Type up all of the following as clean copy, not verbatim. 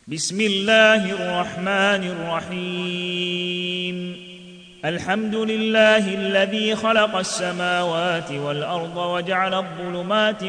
بسم الله الرحمن الرحيم. الحمد لله الذي خلق السماوات والأرض وجعل الظلمات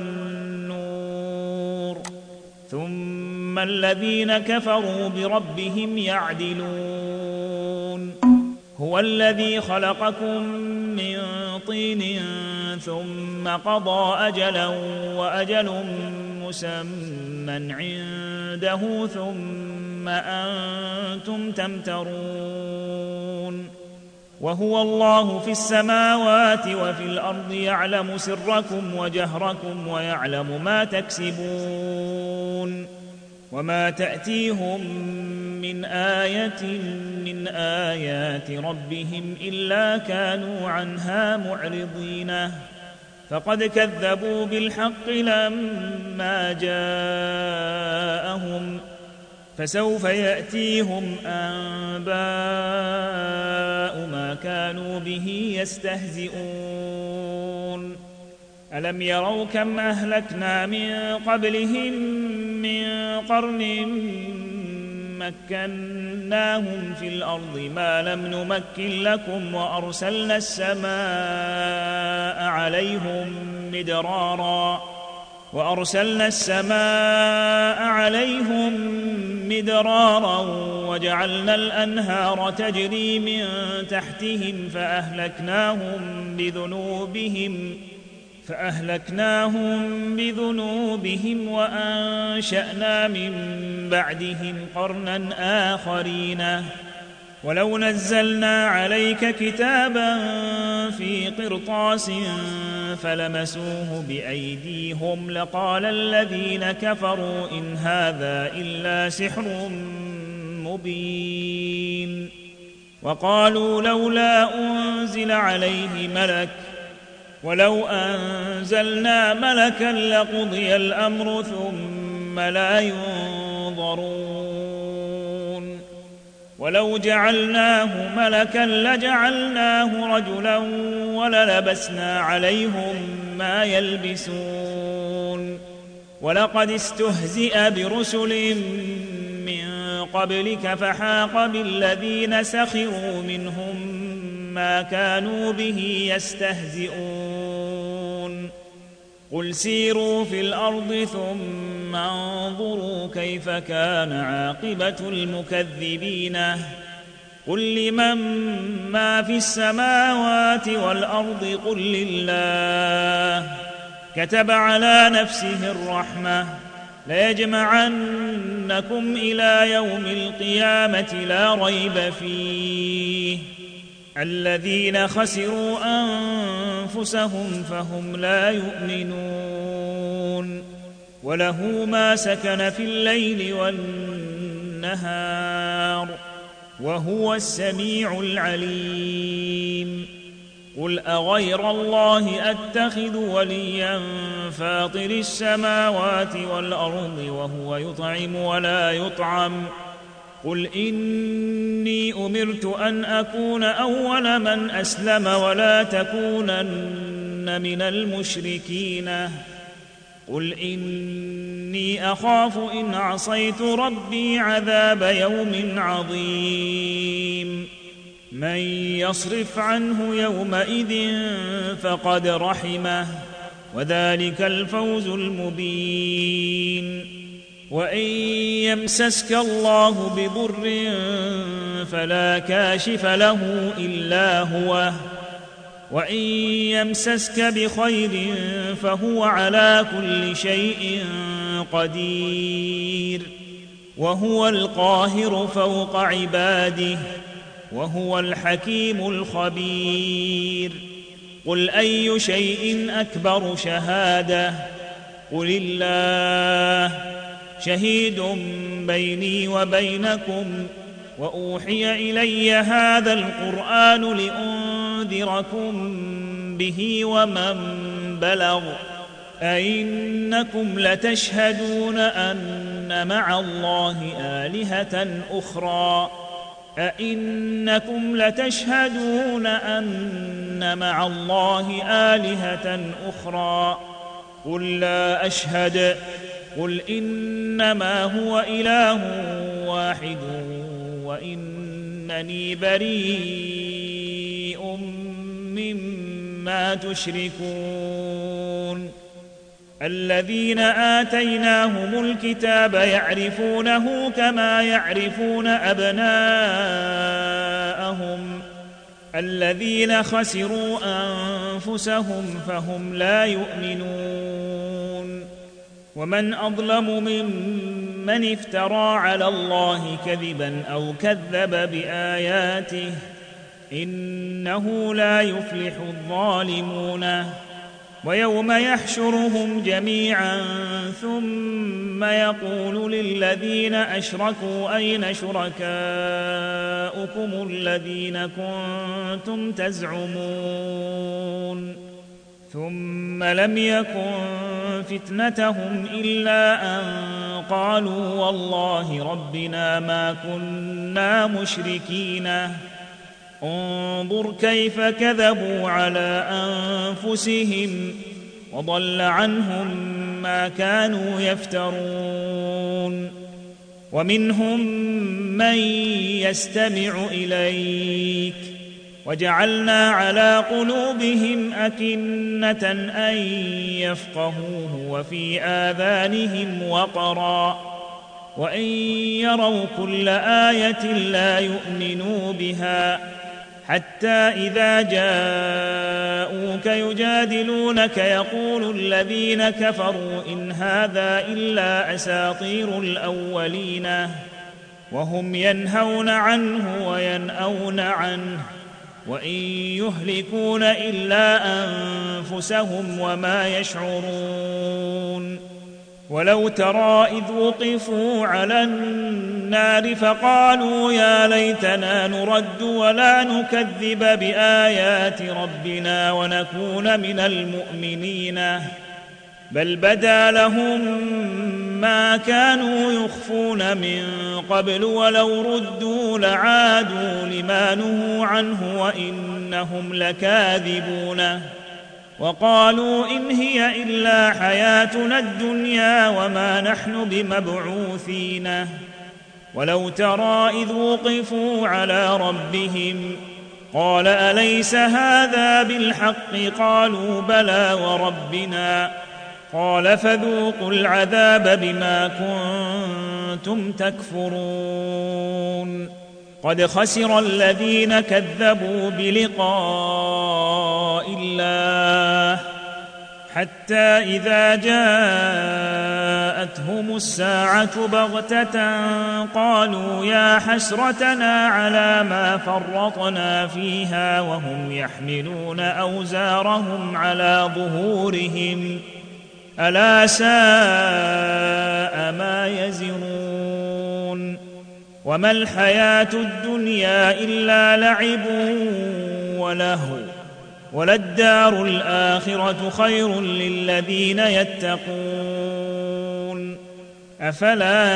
والنور، ثم الذين كفروا بربهم يعدلون. هو الذي خلقكم من طين ثم قضى أجلا وأجل مسمى عنده ثم أنتم تمترون. وهو الله في السماوات وفي الأرض يعلم سركم وجهركم ويعلم ما تكسبون. وما تأتيهم من آية من آيات ربهم إلا كانوا عنها معرضين. فقد كذبوا بالحق لما جاءهم، فسوف يأتيهم أنباء ما كانوا به يستهزئون. ألم يروا كم أهلكنا من قبلهم من قرن مكناهم في الأرض ما لم نمكن لكم، وأرسلنا السماء عليهم مدرارا وجعلنا الأنهار تجري من تحتهم فأهلكناهم بذنوبهم وأنشأنا من بعدهم قرنا آخرين. ولو نزلنا عليك كتابا في قرطاس فلمسوه بأيديهم لقال الذين كفروا إن هذا إلا سحر مبين. وقالوا لولا أنزل عليه ملك، ولو أنزلنا ملكا لقضي الأمر ثم لا ينظرون. ولو جعلناه ملكا لجعلناه رجلا وللبسنا عليهم ما يلبسون. ولقد استهزئ برسل من قبلك فحاق بالذين سخروا منهم ما كانوا به يستهزئون. قل سيروا في الأرض ثم انظروا كيف كان عاقبة المكذبين. قل لمن ما في السماوات والأرض قل لله. كتب على نفسه الرحمة ليجمعنكم إلى يوم القيامة لا ريب فيه. الذين خسروا أنفسهم فهم لا يؤمنون. وله ما سكن في الليل والنهار وهو السميع العليم. قل أغير الله أتخذ وليا فاطر السماوات والأرض وهو يطعم ولا يطعم. قل إني أمرت أن أكون أول من أسلم ولا تكونن من المشركين. قل إني أخاف إن عصيت ربي عذاب يوم عظيم. من يصرف عنه يومئذ فقد رحمه وذلك الفوز المبين. وإن يمسسك الله بضر فلا كاشف له إلا هو، وإن يمسسك بخير فهو على كل شيء قدير. وهو القاهر فوق عباده وهو الحكيم الخبير. قل أي شيء أكبر شهادة؟ قل الله شهيد بيني وبينكم. وأوحي إلي هذا القرآن لأنذركم به ومن بلغ. أئنكم لتشهدون أن مع الله آلهة أخرى قل لا أشهد قل إنما هو إله واحد وإنني بريء مما تشركون الذين آتيناهم الكتاب يعرفونه كما يعرفون أبناءهم الذين خسروا أنفسهم فهم لا يؤمنون ومن أظلم ممن افترى على الله كذبا أو كذب بآياته إنه لا يفلح الظالمون ويوم يحشرهم جميعا ثم يقول للذين أشركوا أين شركاؤكم الذين كنتم تزعمون ثم لم يكن فتنتهم إلا أن قالوا والله ربنا ما كنا مشركين انظر كيف كذبوا على أنفسهم وضل عنهم ما كانوا يفترون ومنهم من يستمع إليك وجعلنا على قلوبهم أكنة أن يفقهوه وفي آذانهم وقرا وإن يروا كل آية لا يؤمنوا بها حتى إذا جاءوك يجادلونك يقول الذين كفروا إن هذا إلا أساطير الأولين وهم ينهون عنه وينأون عنه وإن يهلكون إلا أنفسهم وما يشعرون ولو ترى إذ وقفوا على النار فقالوا يا ليتنا نرد ولا نكذب بآيات ربنا ونكون من المؤمنين بل بدا لهم ما كانوا يخفون من قبل ولو ردوا لعادوا لما نهوا عنه وإنهم لكاذبون وقالوا إن هي إلا حياتنا الدنيا وما نحن بمبعوثين ولو ترى إذ وقفوا على ربهم قال أليس هذا بالحق قالوا بلى وربنا قال فذوقوا العذاب بما كنتم تكفرون قد خسر الذين كذبوا بلقاء الله حتى إذا جاءتهم الساعة بغتة قالوا يا حسرتنا على ما فرطنا فيها وهم يحملون أوزارهم على ظهورهم ألا ساء ما يزرون وما الحياة الدنيا إلا لعب ولهو وللدار الآخرة خير للذين يتقون أفلا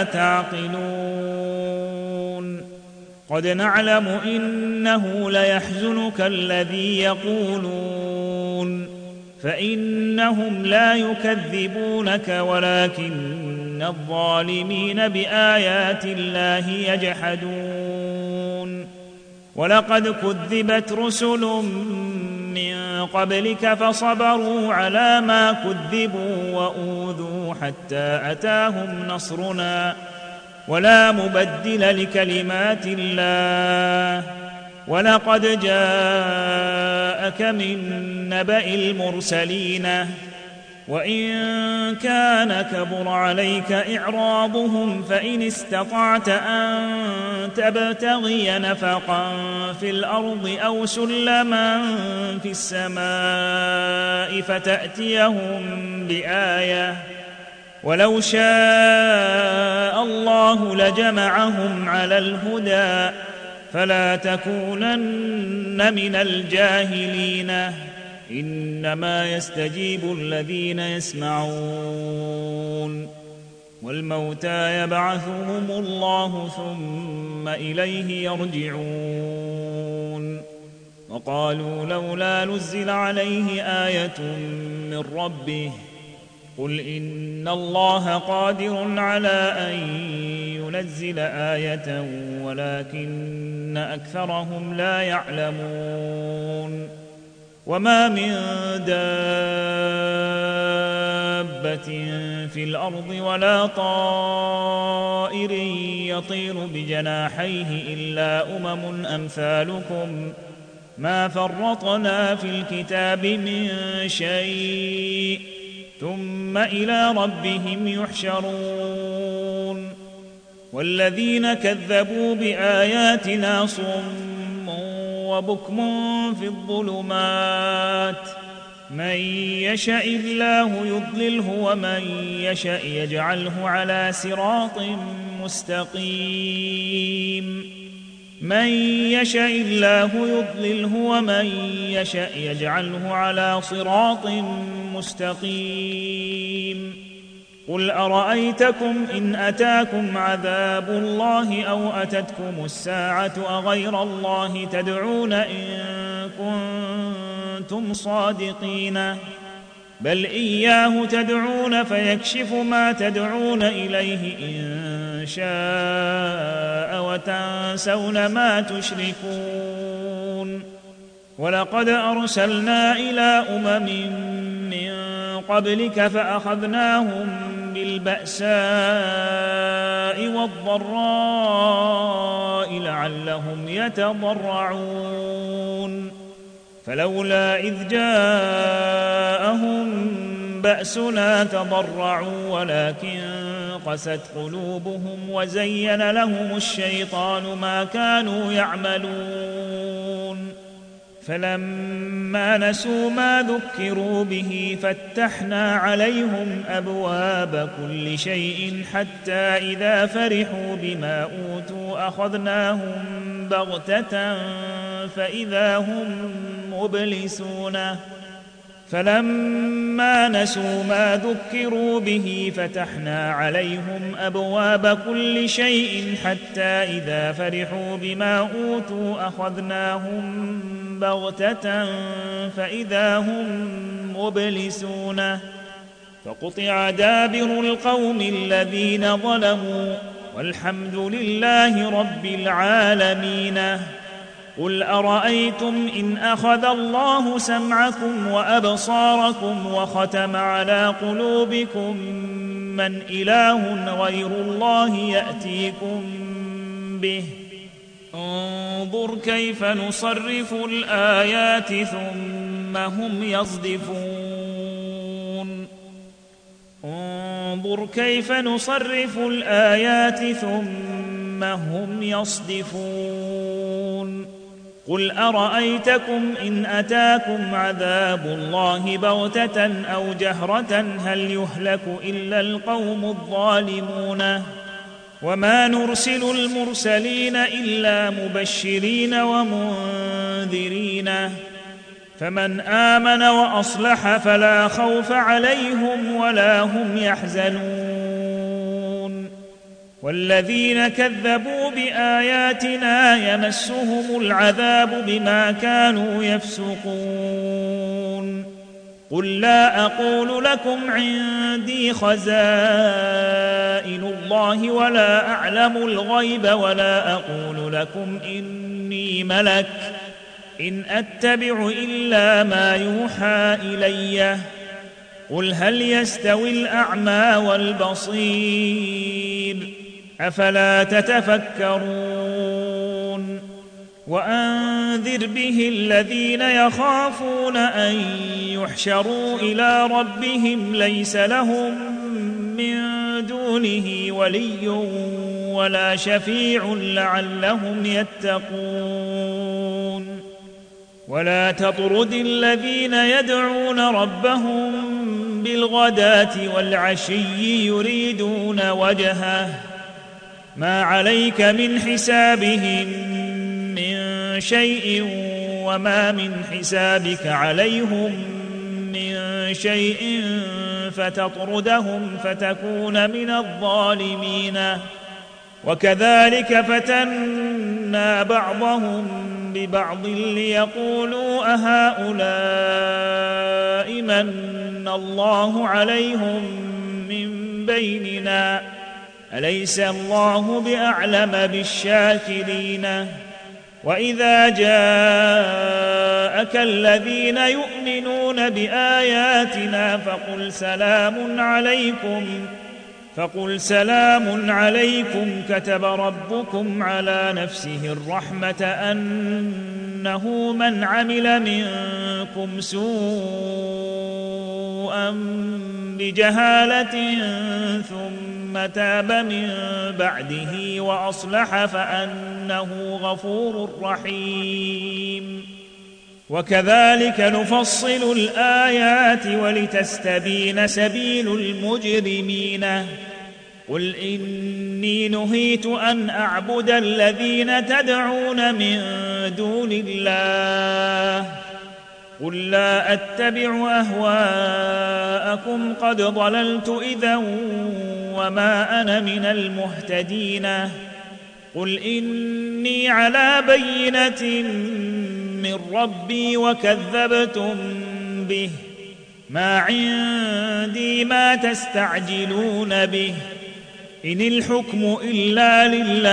تعقلون قد نعلم إنه ليحزنك الذي يقولون فإنهم لا يكذبونك ولكن الظالمين بآيات الله يجحدون ولقد كذبت رسل من قبلك فصبروا على ما كذبوا وأوذوا حتى أتاهم نصرنا ولا مبدل لكلمات الله ولقد جاءك من نبأ المرسلين وإن كان كبر عليك إعراضهم فإن استطعت أن تبتغي نفقا في الأرض أو سلما في السماء فتأتيهم بآية ولو شاء الله لجمعهم على الهدى فلا تكونن من الجاهلين إنما يستجيب الذين يسمعون والموتى يبعثهم الله ثم إليه يرجعون وقالوا لولا نزل عليه آية من ربه قل إن الله قادر على أن ينزل آية ولكن أكثرهم لا يعلمون وما من دابة في الأرض ولا طائر يطير بجناحيه إلا أمم أمثالكم ما فرطنا في الكتاب من شيء ثم إلى ربهم يحشرون والذين كذبوا بآياتنا صم وبكم في الظلمات من يشاء الله يضلله ومن يشاء يجعله على صراط مستقيم من يشاء الله يضلله ومن يشاء يجعله على صراط مستقيم قل أرأيتكم إن أتاكم عذاب الله أو أتتكم الساعة أغير الله تدعون إن كنتم صادقين بل إياه تدعون فيكشف ما تدعون إليه إن شاء وتنسون ما تشركون ولقد أرسلنا إلى أمم من قبلك فأخذناهم بالبأساء والضراء لعلهم يتضرعون فلولا إذ جاءهم بأسنا تضرعوا ولكن قست قلوبهم وزين لهم الشيطان ما كانوا يعملون فلما نسوا ما ذكروا به فتحنا عليهم أبواب كل شيء حتى إذا فرحوا بما أوتوا أخذناهم بغتة فإذا هم مبلسون فلما نسوا ما ذكروا به فتحنا عليهم أبواب كل شيء حتى إذا فرحوا بما أوتوا أخذناهم بغتة فإذا هم مبلسون فقطع دابر القوم الذين ظلموا والحمد لله رب العالمين قل أرأيتم إن أخذ الله سمعكم وأبصاركم وختم على قلوبكم من إله غير الله يأتيكم به انظر كيف نصرف الآيات ثم هم يصدفون انظر كيف نصرف الآيات ثم هم يصدفون قل أرأيتكم إن أتاكم عذاب الله بغتة أو جهرة هل يهلك إلا القوم الظالمون وما نرسل المرسلين إلا مبشرين ومنذرين فمن آمن وأصلح فلا خوف عليهم ولا هم يحزنون والذين كذبوا بآياتنا يمسهم العذاب بما كانوا يفسقون قل لا أقول لكم عندي خزائن الله ولا أعلم الغيب ولا أقول لكم إني ملك إن أتبع إلا ما يوحى إلي قل هل يستوي الأعمى والبصير أفلا تتفكرون وأنذر به الذين يخافون أن يحشروا إلى ربهم ليس لهم من دونه ولي ولا شفيع لعلهم يتقون ولا تطرد الذين يدعون ربهم بالغداة والعشي يريدون وجهه ما عليك من حسابهم من شيء وما من حسابك عليهم من شيء فتطردهم فتكون من الظالمين وكذلك فتنا بعضهم ببعض ليقولوا أهؤلاء من الله عليهم من بيننا أليس الله بأعلم بالشاكرين وإذا جاءك الذين يؤمنون بآياتنا فقل سلام عليكم كتب ربكم على نفسه الرحمة أنه من عمل منكم سوءا بجهالة ثم تاب من بعده وأصلح فأنه غفور رحيم وكذلك نفصل الآيات ولتستبين سبيل المجرمين قل إني نهيت أن أعبد الذين تدعون من دون الله قل لا أتبع أهواءكم قد ضللت إذا وما أنا من المهتدين قل إني على بينة من ربي وكذبتم به ما عندي ما تستعجلون به إن الحكم إلا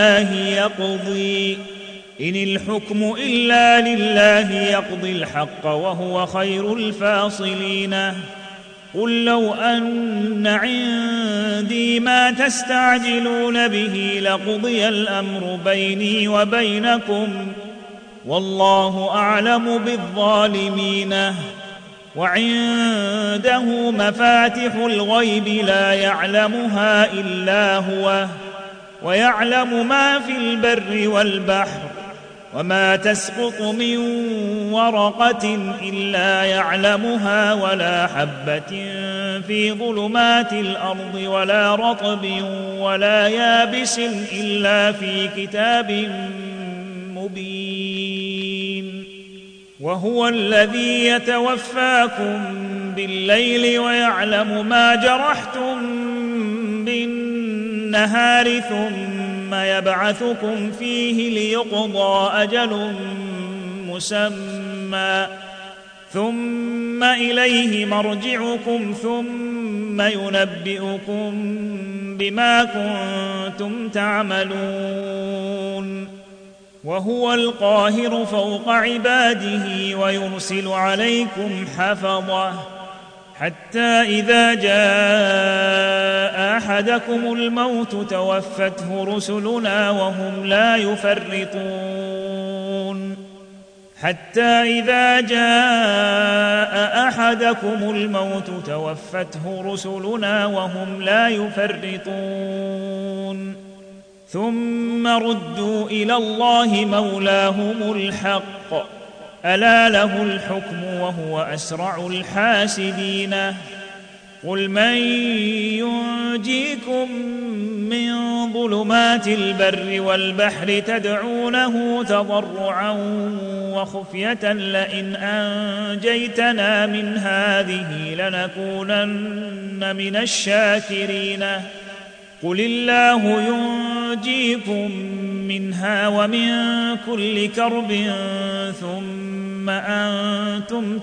لله يقضي الحق وهو خير الفاصلين قل لو أن عندي ما تستعجلون به لقضي الأمر بيني وبينكم والله أعلم بالظالمين وعنده مفاتح الغيب لا يعلمها إلا هو ويعلم ما في البر والبحر وما تسقط من ورقة إلا يعلمها ولا حبة في ظلمات الأرض ولا رطب ولا يابس إلا في كتاب مبين وهو الذي يتوفاكم بالليل ويعلم ما جرحتم بالنهار ثم يبعثكم فيه ليقضى أجل مسمى ثم إليه مرجعكم ثم ينبئكم بما كنتم تعملون وهو القاهر فوق عباده ويرسل عليكم حفظه حتى إذا جاء أحدكم الموت توفته رسلنا وهم لا يفرطون ثم ردوا إلى الله مولاهم الحق ألا له الحكم وهو أسرع الحاسبين قل من ينجيكم من ظلمات البر والبحر تدعونه تضرعا وخفية لئن أنجيتنا من هذه لنكونن من الشاكرين قل الله ينجيكم منها ومن كل كرب ثم أنتم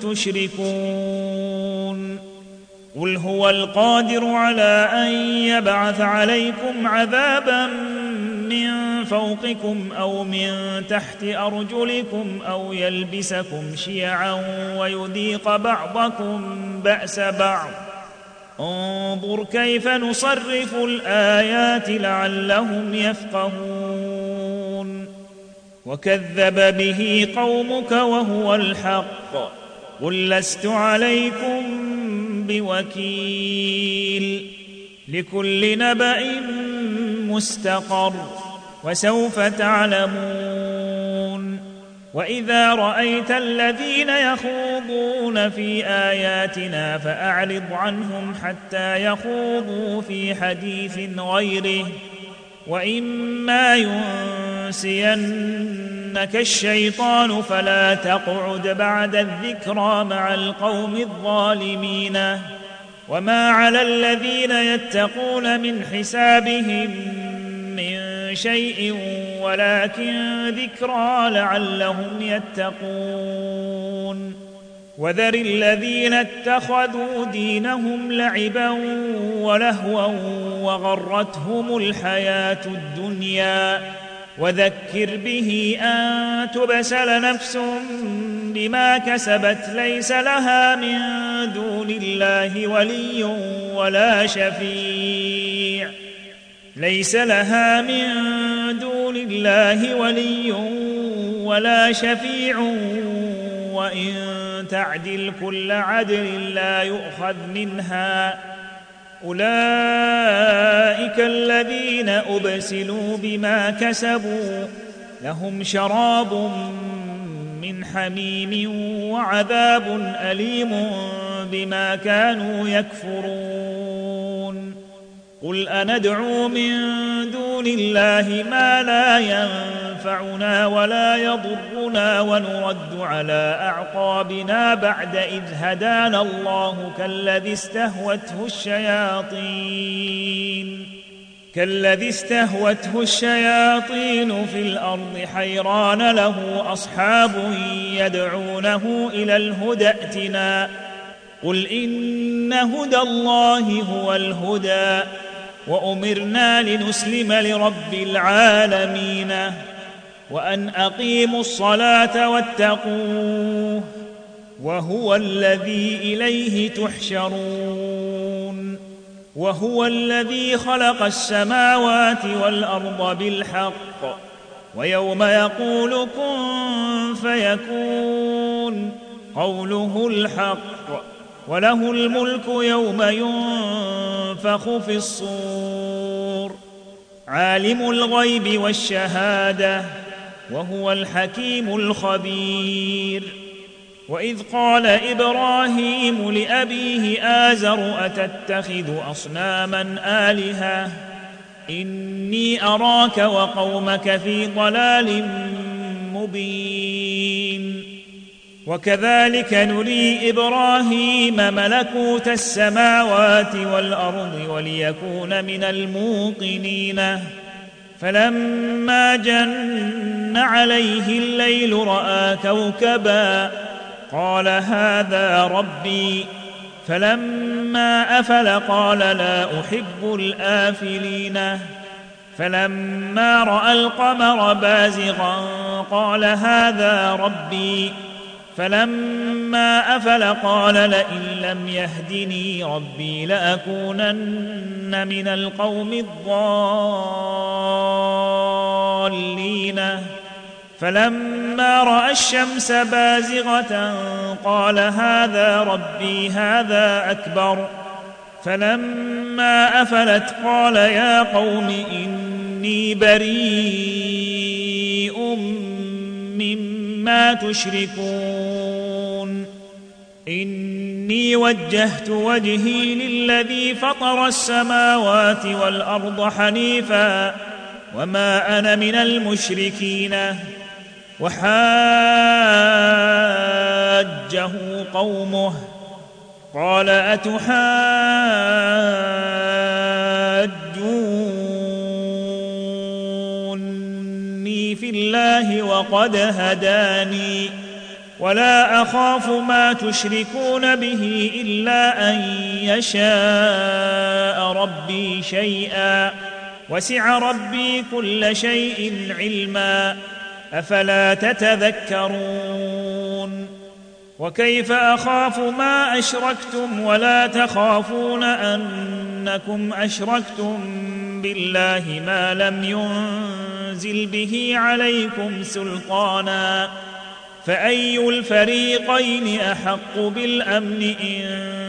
تشركون قل هو القادر على أن يبعث عليكم عذابا من فوقكم أو من تحت أرجلكم أو يلبسكم شيعا ويذيق بعضكم بأس بعض انظر كيف نصرف الآيات لعلهم يفقهون وكذب به قومك وهو الحق قل لست عليكم بوكيل لكل نبأ مستقر وسوف تعلمون وإذا رأيت الذين يخوضون في آياتنا فأعرض عنهم حتى يخوضوا في حديث غيره وإما ينسينك الشيطان فلا تقعد بعد الذكرى مع القوم الظالمين وما على الذين يتقون من حسابهم من شيء ولكن ذكرى لعلهم يتقون وذر الذين اتخذوا دينهم لعبا ولهوا وغرتهم الحياة الدنيا وذكر به أن تبسل نفس بما كسبت ليس لها من دون الله ولي ولا شفيع وإن تعدل كل عدل لا يؤخذ منها أولئك الذين أبسلوا بما كسبوا لهم شراب من حميم وعذاب أليم بما كانوا يكفرون قل أندعو من دون الله ما لا ينفعنا ولا يضرنا ونرد على أعقابنا بعد إذ هدانا الله كالذي استهوته الشياطين في الأرض حيران له أصحاب يدعونه إلى الهدى ائتنا قل إن هدى الله هو الهدى وأمرنا لنسلم لرب العالمين وأن أقيموا الصلاة واتقوه وهو الذي إليه تحشرون وهو الذي خلق السماوات والأرض بالحق ويوم يقول كن فيكون قوله الحق وله الملك يوم ينفخ في الصور عالم الغيب والشهادة وهو الحكيم الخبير وإذ قال إبراهيم لأبيه آزر أتتخذ أصناما آلهة إني أراك وقومك في ضلال مبين وكذلك نري إبراهيم ملكوت السماوات والأرض وليكون من الموقنين فلما جن عليه الليل رأى كوكبا قال هذا ربي فلما أفل قال لا أحب الآفلين فلما رأى القمر بازغا قال هذا ربي فلما أفل قال لئن لم يهدني ربي لأكونن من القوم الضالين فلما رأى الشمس بازغة قال هذا ربي هذا أكبر فلما أفلت قال يا قوم إني بريء مما تشركون إني وجهت وجهي للذي فطر السماوات والأرض حنيفا وما أنا من المشركين وحاجه قومه قال أتحاجوني في الله وقد هداني ولا أخاف ما تشركون به إلا أن يشاء ربي شيئا وسع ربي كل شيء علما أفلا تتذكرون وكيف أخاف ما أشركتم ولا تخافون أنكم أشركتم بالله ما لم ينزل به عليكم سلطانا فأي الفريقين أحق بالأمن إن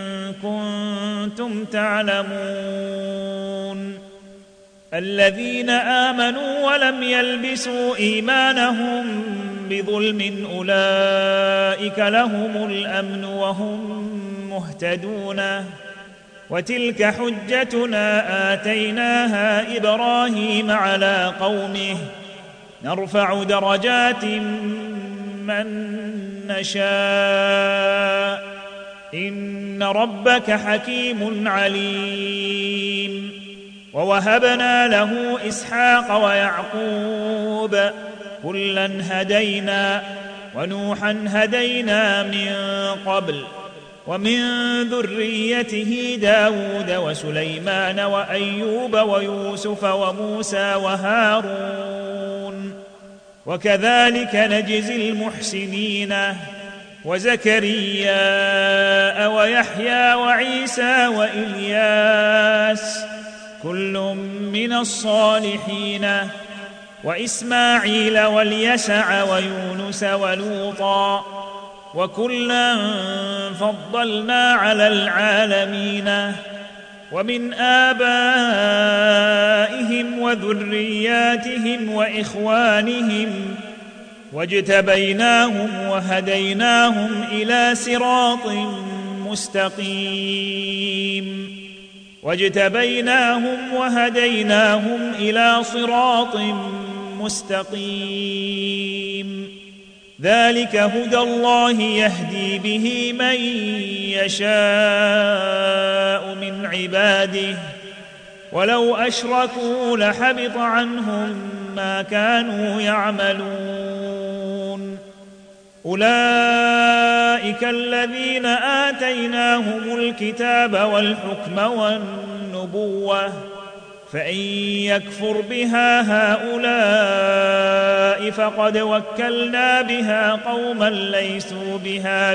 كنتم تعلمون الذين آمنوا ولم يلبسوا إيمانهم بظلم أولئك لهم الأمن وهم مهتدون وتلك حجتنا آتيناها إبراهيم على قومه نرفع درجات من نشاء إن ربك حكيم عليم ووهبنا له إسحاق ويعقوب كلا هدينا ونوحا هدينا من قبل ومن ذريته داود وسليمان وأيوب ويوسف وموسى وهارون وكذلك نجزي المحسنين وزكريا ويحيى وعيسى وإلياس كل من الصالحين وإسماعيل واليسع ويونس ولوطا وكلا فضلنا على العالمين ومن آبائهم وذرياتهم وإخوانهم واجتبيناهم وهديناهم إلى صراط مستقيم ذلك هدى الله يهدي به من يشاء من عباده ولو أشركوا لحبط عنهم ما كانوا يعملون أولئك الذين آتيناهم الكتاب والحكم والنبوة فإن يكفر بها هؤلاء فقد وكلنا بها قوما ليسوا بها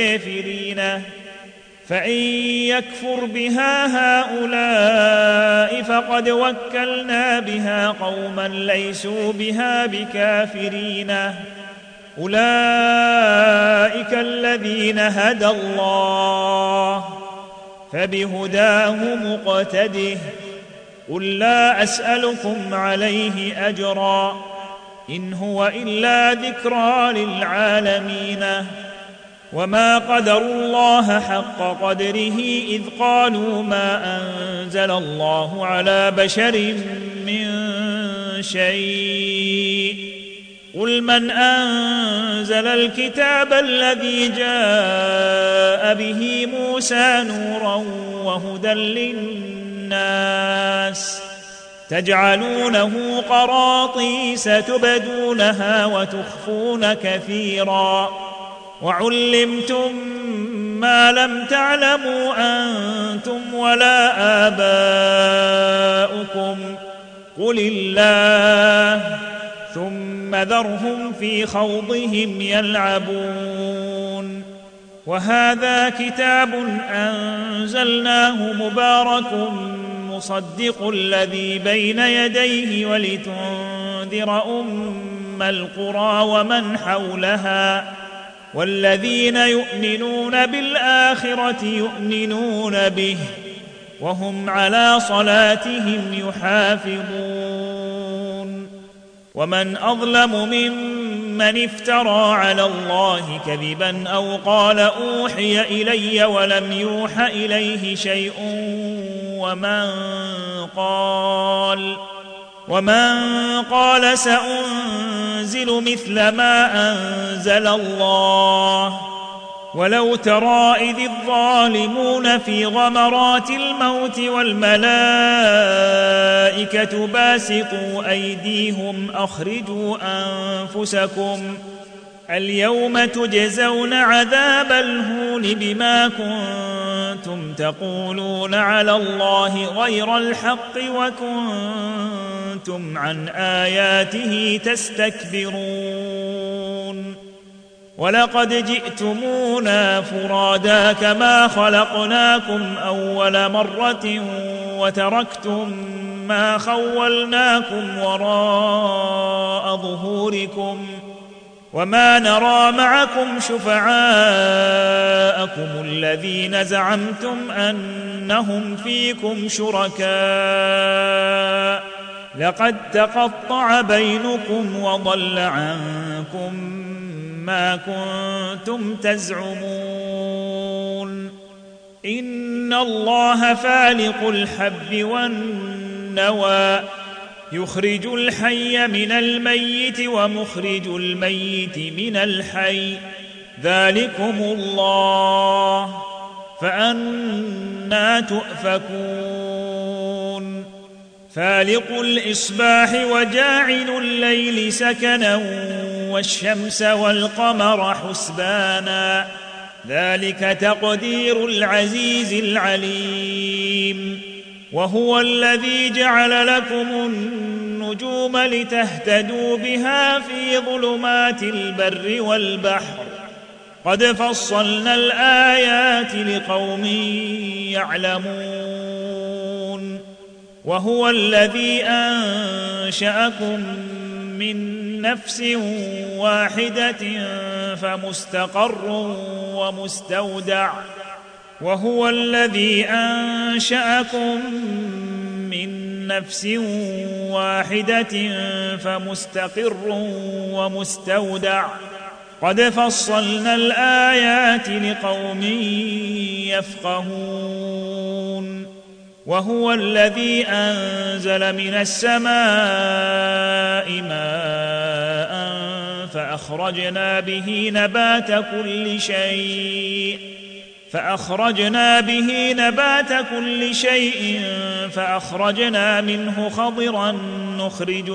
بكافرين أولئك الذين هدى الله فبهداه مقتده قل لا أسألكم عليه أجرا إن هو إلا ذكرى للعالمين وما قدروا الله حق قدره إذ قالوا ما أنزل الله على بشر من شيء قل من أنزل الكتاب الذي جاء به موسى نورا وهدى للناس تجعلونه قراطيس تبدونها وتخفون كثيرا وعلمتم ما لم تعلموا أنتم ولا آباؤكم قل الله ثم ذرهم في خوضهم يلعبون وهذا كتاب أنزلناه مبارك مصدق الذي بين يديه ولتنذر أم القرى ومن حولها والذين يؤمنون بالآخرة يؤمنون به وهم على صلاتهم يحافظون ومن أظلم ممن افترى على الله كذبا أو قال أوحي إلي ولم يوح إليه شيء ومن قال سأنزل مثل ما أنزل الله ولو ترى إذ الظالمون في غمرات الموت والملائكة باسطوا أيديهم أخرجوا أنفسكم اليوم تجزون عذاب الهون بما كنتم تقولون على الله غير الحق وكنتم عن آياته تستكبرون ولقد جئتمونا فرادا كما خلقناكم أول مرة وتركتم ما خولناكم وراء ظهوركم وما نرى معكم شفعاءكم الذين زعمتم أنهم فيكم شركاء لقد تقطع بينكم وضل عنكم ما كنتم تزعمون إن الله فالق الحب والنوى يخرج الحي من الميت ومخرج الميت من الحي ذلكم الله فأنى تؤفكون فالق الإصباح وجاعل الليل سكنا والشمس والقمر حسبانا ذلك تقدير العزيز العليم وهو الذي جعل لكم النجوم لتهتدوا بها في ظلمات البر والبحر قد فصلنا الآيات لقوم يعلمون وهو الذي أنشأكم من نفس واحدة فمستقر ومستودع وهو الذي أنشأكم من نفس واحدة فمستقر ومستودع قد فصلنا الآيات لقوم يفقهون وهو الذي أنزل من السماء ماء فأخرجنا به نبات كل شيء فأخرجنا منه خضرا نخرج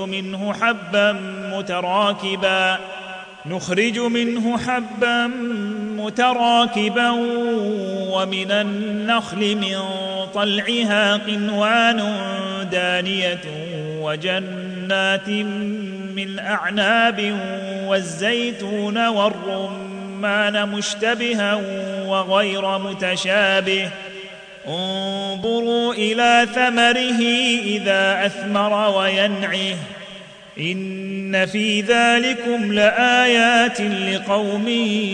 منه حبا متراكبا ومن النخل من طلعها قنوان دانية وجنات من أعناب والزيتون والرمان مشتبها وغير متشابه انظروا إلى ثمره إذا أثمر وينعه إن في ذلكم لآيات لقوم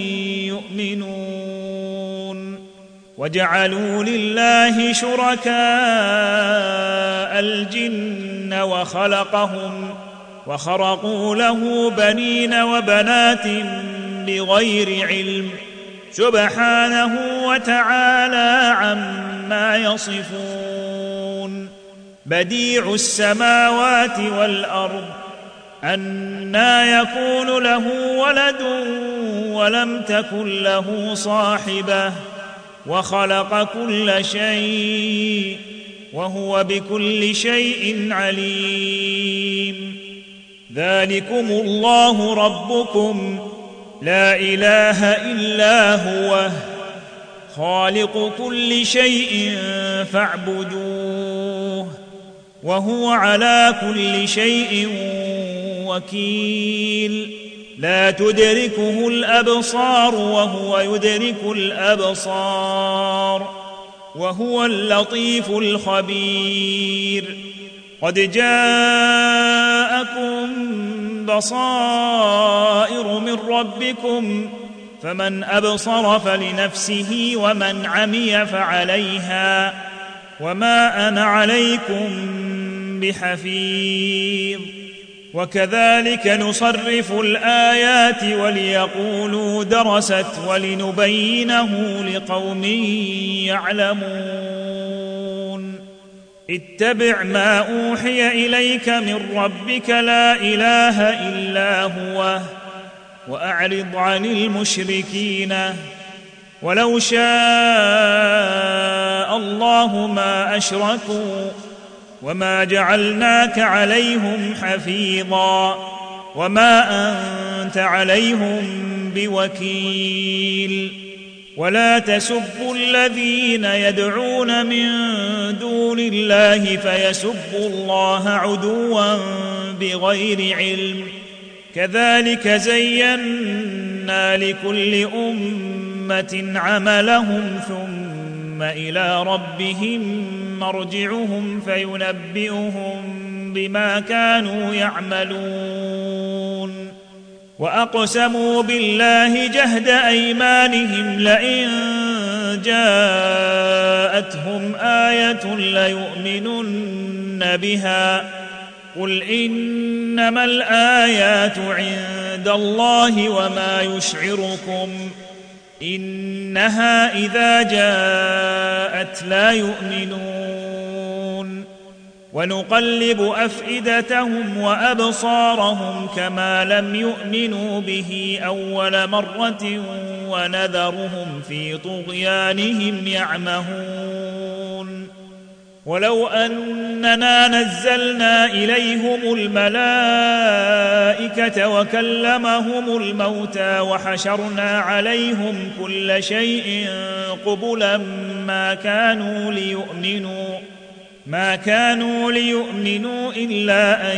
يؤمنون وجعلوا لله شركاء الجن وخرقوا له بنين وبنات بغير علم سبحانه وتعالى عما يصفون بديع السماوات والأرض أنى يكون له ولد ولم تكن له صاحبة وخلق كل شيء وهو بكل شيء عليم ذلكم الله ربكم لا إله إلا هو خالق كل شيء فاعبدوه وهو على كل شيء وكيل لا تدركه الأبصار وهو يدرك الأبصار وهو اللطيف الخبير قد جاءكم بصائر من ربكم فمن أبصر فلنفسه ومن عمي فعليها وما أنا عليكم بحفيظ وكذلك نصرف الآيات وليقولوا درست ولنبينه لقوم يعلمون اتبع ما أوحي إليك من ربك لا إله إلا هو وأعرض عن المشركين ولو شاء الله ما أشركوا وما جعلناك عليهم حفيظا وما أنت عليهم بوكيل ولا تسبوا الذين يدعون من دون الله فيسبوا الله عدوا بغير علم كذلك زينا لكل أمة عملهم ثم إلى ربهم مرجعهم فينبئهم بما كانوا يعملون وأقسموا بالله جهد أيمانهم لئن جاءتهم آية ليؤمنن بها قل إنما الآيات عند الله وما يشعركم إنها إذا جاءت لا يؤمنون ونقلب أفئدتهم وأبصارهم كما لم يؤمنوا به أول مرة ونذرهم في طغيانهم يعمهون ولو أننا نزلنا إليهم الملائكة وكلمهم الموتى وحشرنا عليهم كل شيء قبلا ما كانوا ليؤمنوا إلا أن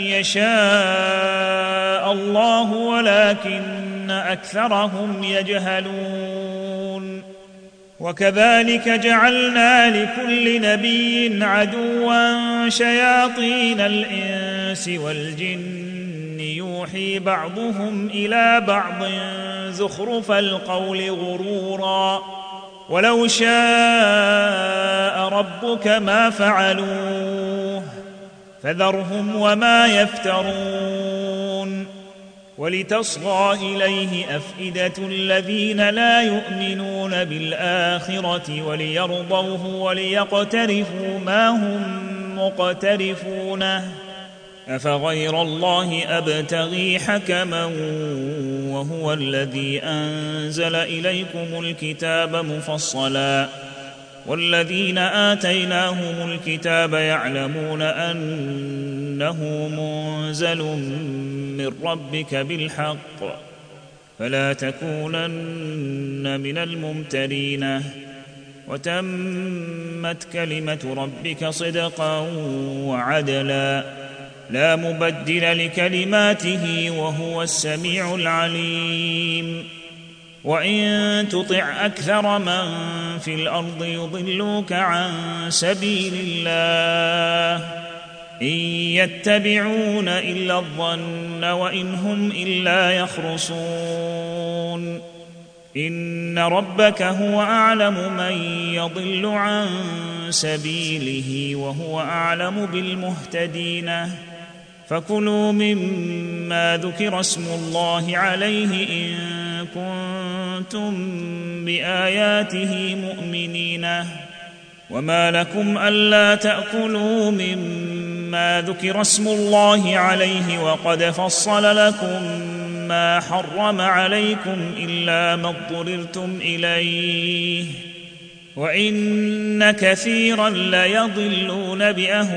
يشاء الله ولكن أكثرهم يجهلون. وكذلك جعلنا لكل نبي عدوا شياطين الإنس والجن يوحي بعضهم إلى بعض زخرف القول غرورا ولو شاء ربك ما فعلوه فذرهم وما يفترون. ولتصغى إليه أفئدة الذين لا يؤمنون بالآخرة وليرضوه وليقترفوا ما هم مقترفونه. أفغير الله أبتغي حكما وهو الذي أنزل إليكم الكتاب مفصلا والذين آتيناهم الكتاب يعلمون أنه منزل من ربك بالحق فلا تكونن من الممترين. وتمت كلمة ربك صدقا وعدلا لا مبدل لكلماته وهو السميع العليم. وإن تطع أكثر من في الأرض يضلوك عن سبيل الله إن يتبعون إلا الظن وإن هم إلا يخرصون. إن ربك هو أعلم من يضل عن سبيله وهو أعلم بالمهتدين. فكلوا مما ذكر اسم الله عليه إن كنتم بآياته مؤمنين. وما لكم ألا تأكلوا مما ذكر اسم الله عليه وقد فصل لكم ما حرم عليكم إلا ما اضطررتم إليه وإن كثيرا ليضلون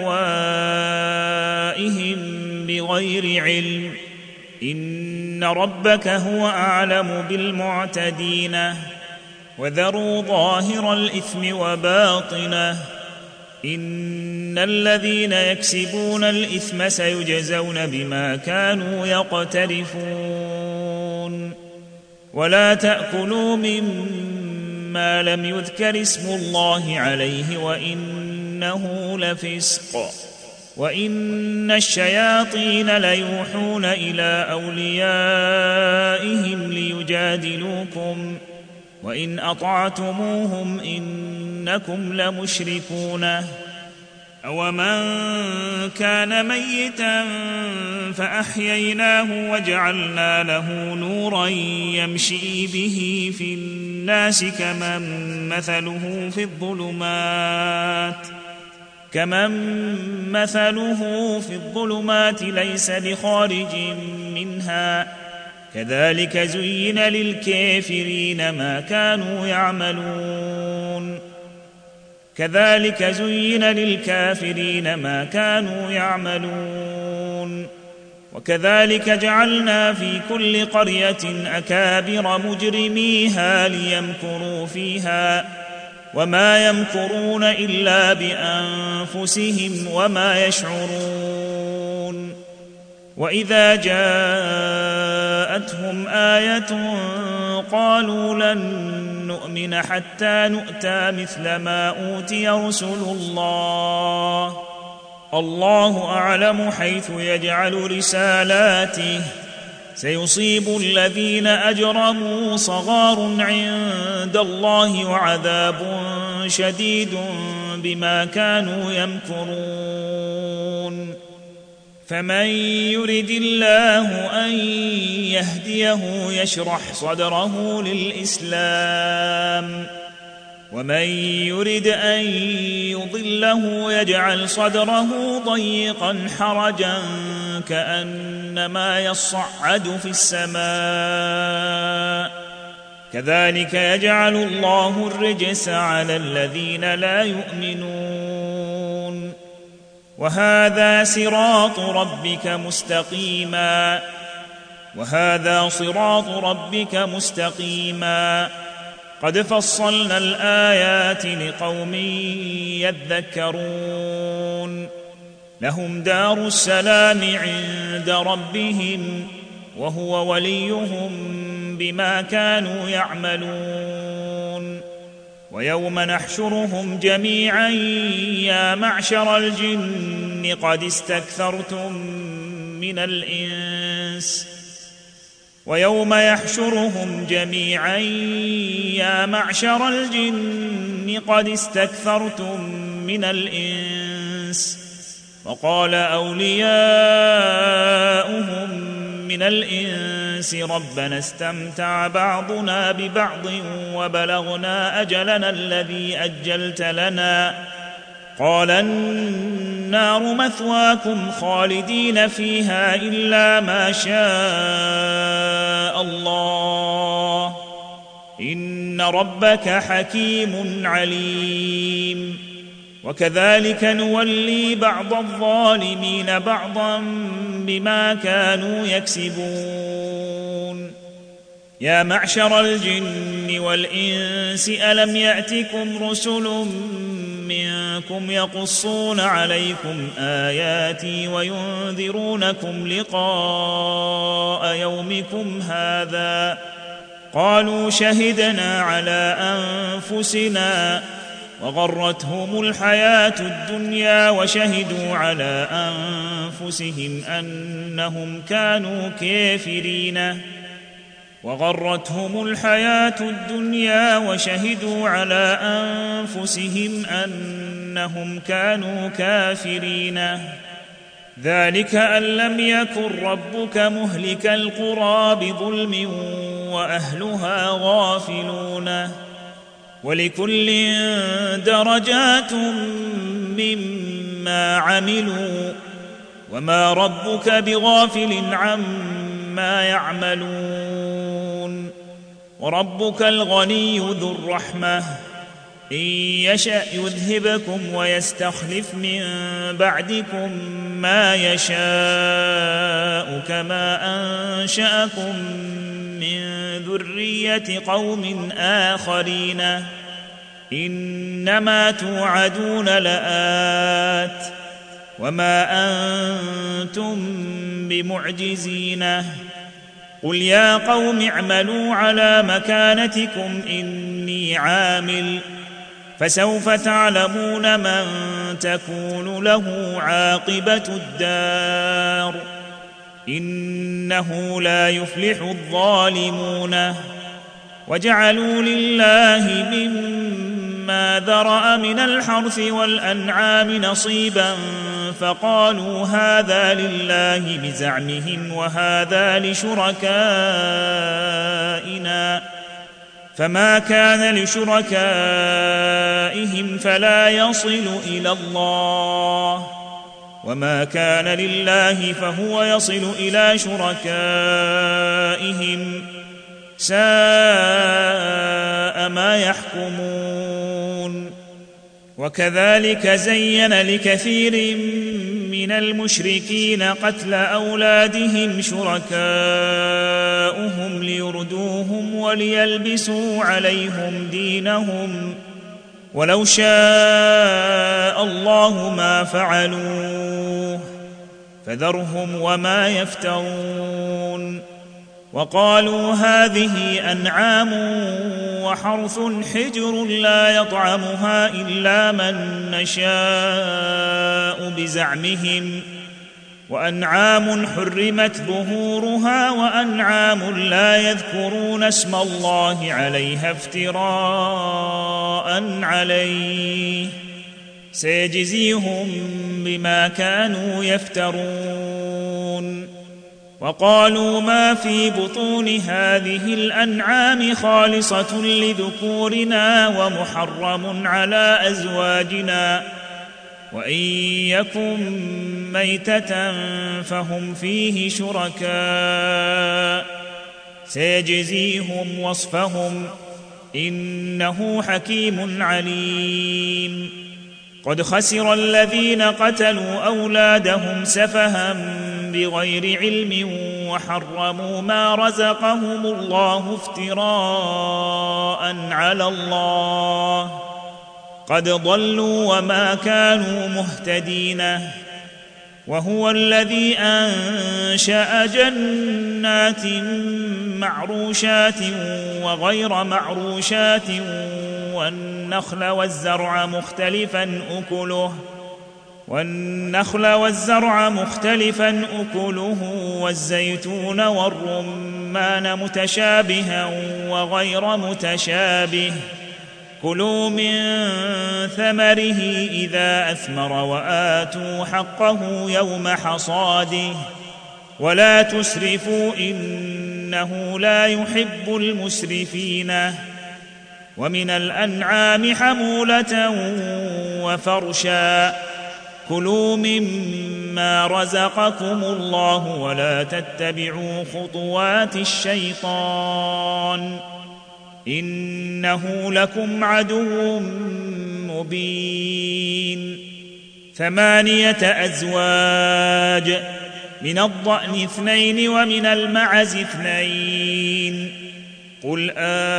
بأهوائهم بغير علم. إن ربك هو أعلم بالمعتدين. وذروا ظاهر الإثم وباطنه إن الذين يكسبون الإثم سيجزون بما كانوا يقترفون. ولا تأكلوا مما لم يذكر اسم الله عليه وإنه لفسق وإن الشياطين ليوحون إلى أوليائهم ليجادلوكم وإن أطعتموهم إنكم لمشركون. أومن كان ميتا فأحييناه وجعلنا له نورا يمشي به في الناس كمن مثله في الظلمات ليس بخارج منها كذلك زين للكافرين ما كانوا يعملون. وكذلك جعلنا في كل قرية أكابر مجرميها ليمكروا فيها وما يمكرون إلا بأنفسهم وما يشعرون. وإذا جاءتهم آية قالوا لن نؤمن حتى نؤتى مثل ما أوتي رسل الله أعلم حيث يجعل رسالاته سيصيب الذين أجرموا صغار عند الله وعذاب شديد بما كانوا يمكرون. فمن يرد الله أن يهديه يشرح صدره للإسلام ومن يرد أن يضله يجعل صدره ضيقا حرجا كأنما يصعد في السماء كذلك يجعل الله الرجس على الذين لا يؤمنون. وهذا صراط ربك مستقيما قد فصلنا الآيات لقوم يذكرون لهم دار السلام عند ربهم وهو وليهم بما كانوا يعملون ويوم نحشرهم جميعا يا معشر الجن قد استكثرتم من الإنس ويوم يحشرهم جميعا يا معشر الجن قد استكثرتم من الإنس وقال أولياؤهم من الإنس ربنا استمتع بعضنا ببعض وبلغنا أجلنا الذي أجلت لنا قال النار مثواكم خالدين فيها إلا ما شاء الله إن ربك حكيم عليم وكذلك نولي بعض الظالمين بعضا بما كانوا يكسبون يا معشر الجن والإنس ألم يأتكم رسل منكم يقصون عليكم آياتي وينذرونكم لقاء يومكم هذا قالوا شهدنا على أنفسنا وغرتهم الحياة الدنيا وشهدوا على أنفسهم أنهم كانوا كافرين ذلك أن لم يكن ربك مهلك القرى بظلم وأهلها غافلون ولكل درجات مما عملوا وما ربك بغافل عما يعملون وربك الغني ذو الرحمة إن يشأ يذهبكم ويستخلف من بعدكم ما يشاء كما أنشأكم من ذرية قوم آخرين إنما توعدون لآت وما أنتم بمعجزين قل يا قوم اعملوا على مكانتكم إني عامل فسوف تعلمون من تكون له عاقبة الدار إنه لا يفلح الظالمون وجعلوا لله مما ذرأ من الحرث والأنعام نصيبا فقالوا هذا لله بزعمهم وهذا لشركائنا فما كان لشركائهم فلا يصل إلى الله وما كان لله فهو يصل إلى شركائهم ساء ما يحكمون وكذلك زين لكثير من المشركين قتل أولادهم شركاؤهم ليردوهم وليلبسوا عليهم دينهم ولو شاء الله ما فعلوه فذرهم وما يفترون وقالوا هذه أنعام وحرث حجر لا يطعمها إلا من نشاء بزعمهم وأنعام حرمت ظهورها وأنعام لا يذكرون اسم الله عليها افتراء عليه سيجزيهم بما كانوا يفترون وقالوا ما في بطون هذه الأنعام خالصة لذكورنا ومحرم على أزواجنا وإن يكن ميتة فهم فيه شركاء سيجزيهم وصفهم إنه حكيم عليم قد خسر الذين قتلوا أولادهم سفها بغير علم وحرموا ما رزقهم الله افتراء على الله قد ضلوا وما كانوا مهتدين. وهو الذي أنشأ جنات معروشات وغير معروشات والنخل والزرع مختلفا أكله والزيتون والرمان متشابها وغير متشابه كلوا من ثمره إذا أثمر وآتوا حقه يوم حصاده ولا تسرفوا إنه لا يحب المسرفين. ومن الأنعام حمولة وفرشا كلوا مما رزقكم الله ولا تتبعوا خطوات الشيطان إنه لكم عدو مبين. 8 أزواج من الضأن 2 ومن المعز 2 قل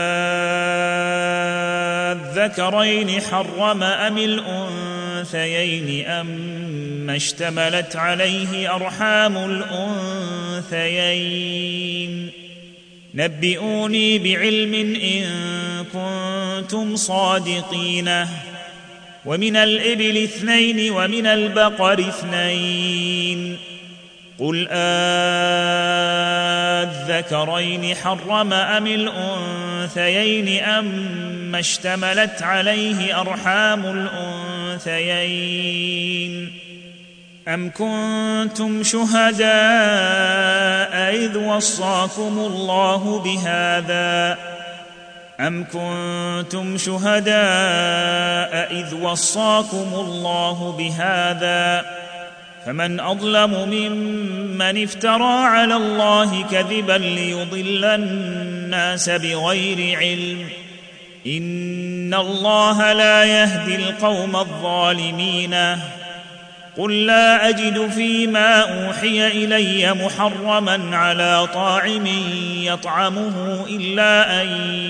أذكرين حرم أم الأنثيين أما اشتملت عليه أرحام الأنثيين نبئوني بعلم إن كنتم صادقين. ومن الإبل 2 ومن البقر 2 قل أذكرين حرم أم الأنثيين أما اشتملت عليه أرحام الأنثيين أم كنتم شهداء إذ وصاكم الله بهذا فمن أظلم ممن افترى على الله كذبا ليضل الناس بغير علم إن الله لا يهدي القوم الظالمين. قل لا أجد فيما أوحي إلي محرما على طاعم يطعمه إلا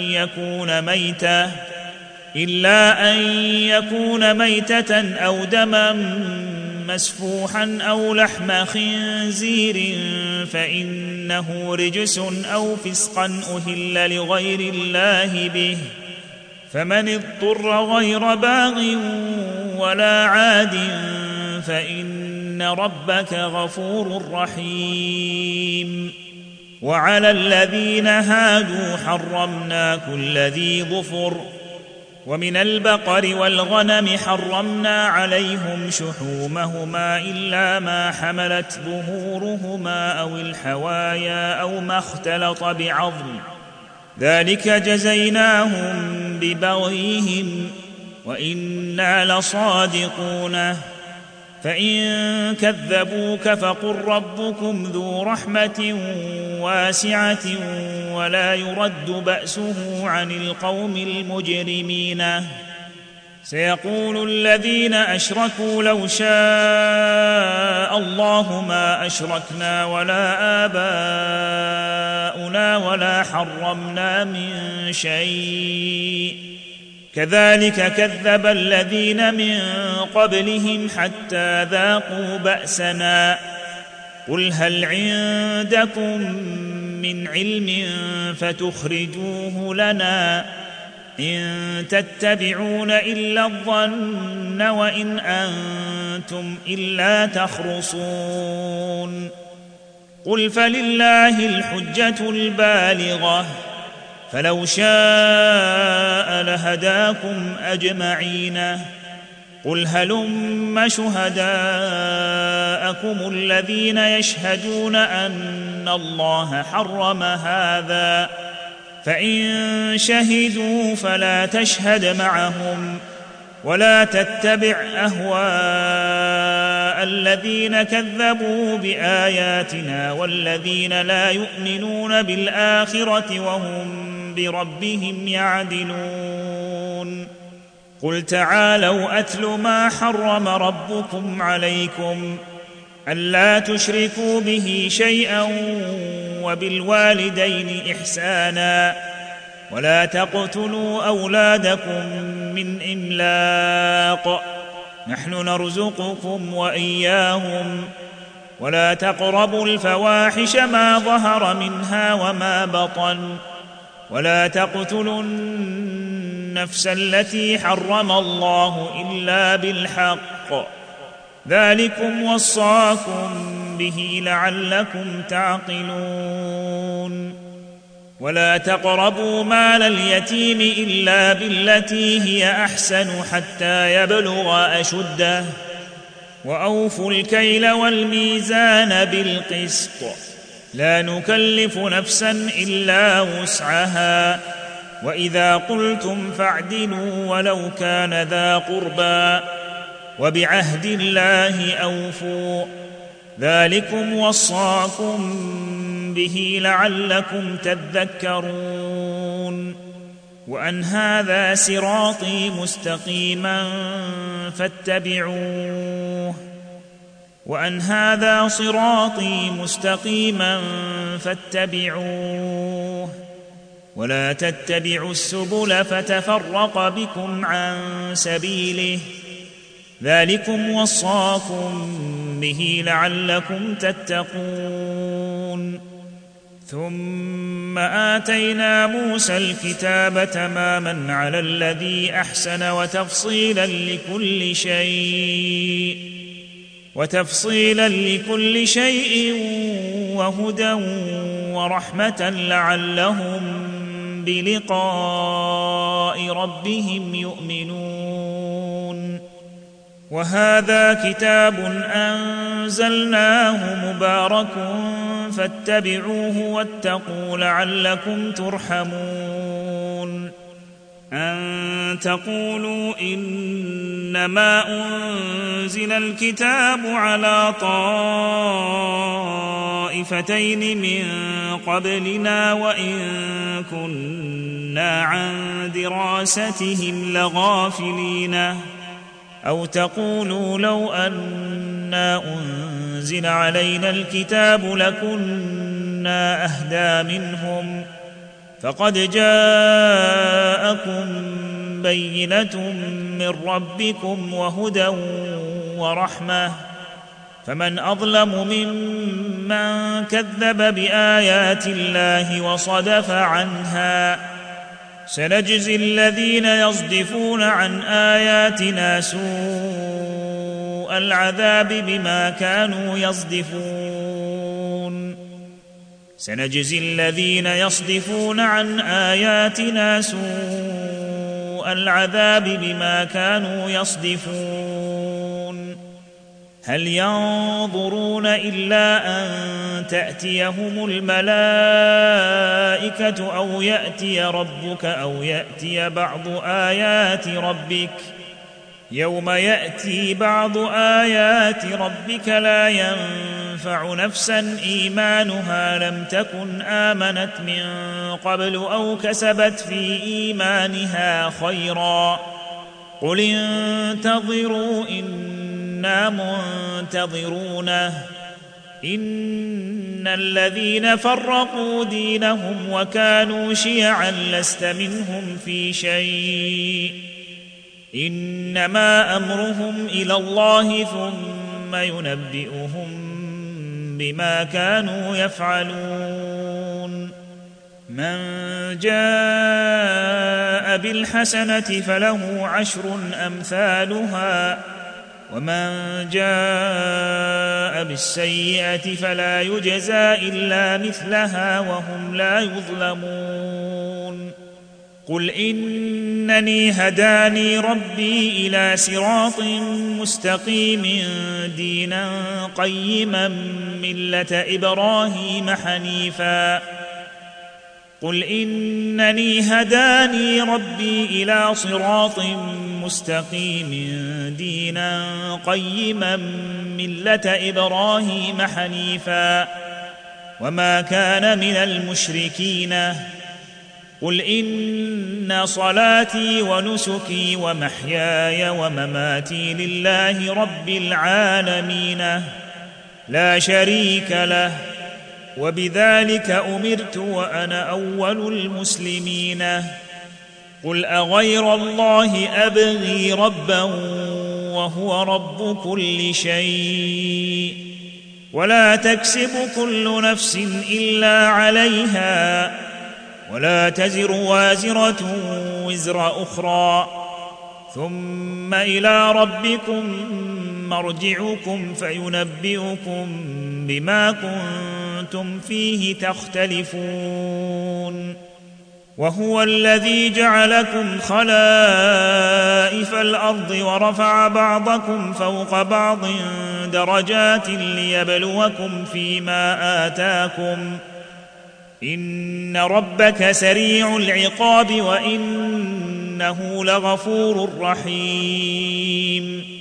أن يكون ميتة أو دما مسفوحا أو لحم خنزير فإنه رجس أو فسقا أهل لغير الله به فمن اضطر غير باغ ولا عاد فإن ربك غفور رحيم. وعلى الذين هادوا حرمنا كل ذي ظفر ومن البقر والغنم حرمنا عليهم شحومهما إلا ما حملت ظهورهما أو الحوايا أو ما اختلط بعظم ذلك جزيناهم ببغيهم وإنا لصادقون. فإن كذبوك فقل ربكم ذو رحمة واسعة ولا يرد بأسه عن القوم المجرمين. سيقول الذين أشركوا لو شاء الله ما أشركنا ولا آباؤنا ولا حرمنا من شيء كذلك كذب الذين من قبلهم حتى ذاقوا بأسنا. قل هل عندكم من علم فتخرجوه لنا إن تتبعون إلا الظن وإن أنتم إلا تخرصون. قل فلله الحجة البالغة فلو شاء لهداكم أجمعين. قل هلم شهداءكم الذين يشهدون أن الله حرم هذا فإن شهدوا فلا تشهد معهم ولا تتبع أهواء الذين كذبوا بآياتنا والذين لا يؤمنون بالآخرة وهم بربهم يعدلون. قل تعالوا أتل ما حرم ربكم عليكم ألا تشركوا به شيئا وبالوالدين إحسانا ولا تقتلوا أولادكم من إملاق نحن نرزقكم وإياهم ولا تقربوا الفواحش ما ظهر منها وما بطن ولا تقتلوا النفس التي حرم الله إلا بالحق ذلكم وصاكم به لعلكم تعقلون ولا تقربوا مال اليتيم إلا بالتي هي أحسن حتى يبلغ أشده وأوفوا الكيل والميزان بالقسط لا نكلف نفسا إلا وسعها وإذا قلتم فاعدلوا ولو كان ذا قربى وبعهد الله أوفوا ذلكم وصاكم به لعلكم تذكرون وأن هذا صراطي مستقيما فاتبعوه وأن هذا صراطي مستقيما فاتبعوه ولا تتبعوا السبل فتفرق بكم عن سبيله ذلكم وصاكم به لعلكم تتقون ثم آتينا موسى الكتاب تماما على الذي أحسن وتفصيلا لكل شيء وهدى ورحمة لعلهم بلقاء ربهم يؤمنون وهذا كتاب أنزلناه مبارك فاتبعوه واتقوا لعلكم ترحمون أن تقولوا إنما أنزل الكتاب على طائفتين من قبلنا وإن كنا عن دراستهم لغافلين أو تقولوا لو أنا أنزل علينا الكتاب لكنا أهدى منهم فقد جاءكم بينة من ربكم وهدى ورحمة فمن أظلم ممن كذب بآيات الله وصدف عنها سنجزي الذين يصدفون عن آياتنا سوء العذاب بما كانوا يصدفون سنجزي الذين يصدفون عن آياتنا سوء العذاب بما كانوا يصدفون هل ينظرون إلا أن تأتيهم الملائكة أو يأتي ربك أو يأتي بعض آيات ربك يوم يأتي بعض آيات ربك لا ينفع نفسا إيمانها لم تكن آمنت من قبل أو كسبت في إيمانها خيرا قل انتظروا إنا منتظرون إن الذين فرقوا دينهم وكانوا شيعا لست منهم في شيء إنما أمرهم إلى الله ثم ينبئهم بما كانوا يفعلون من جاء بالحسنة فله 10 أمثالها ومن جاء بالسيئة فلا يجزى إلا مثلها وهم لا يظلمون قل إنني هداني ربي إلى صراط مستقيم دينا قيما ملة إبراهيم حنيفا قل إنني هداني ربي إلى صراط مستقيم دينا قيما ملة إبراهيم حنيفا وما كان من المشركين قل إن صلاتي ونسكي ومحياي ومماتي لله رب العالمين لا شريك له وبذلك أمرت وأنا أول المسلمين قل أغير الله أبغي ربا وهو رب كل شيء ولا تكسب كل نفس إلا عليها ولا تزر وازرة وزر أخرى ثم إلى ربكم مرجعكم فينبئكم بما كنتم فيه تختلفون وهو الذي جعلكم خلائف الأرض ورفع بعضكم فوق بعض درجات ليبلوكم فيما آتاكم إن ربك سريع العقاب وإنه لغفور رحيم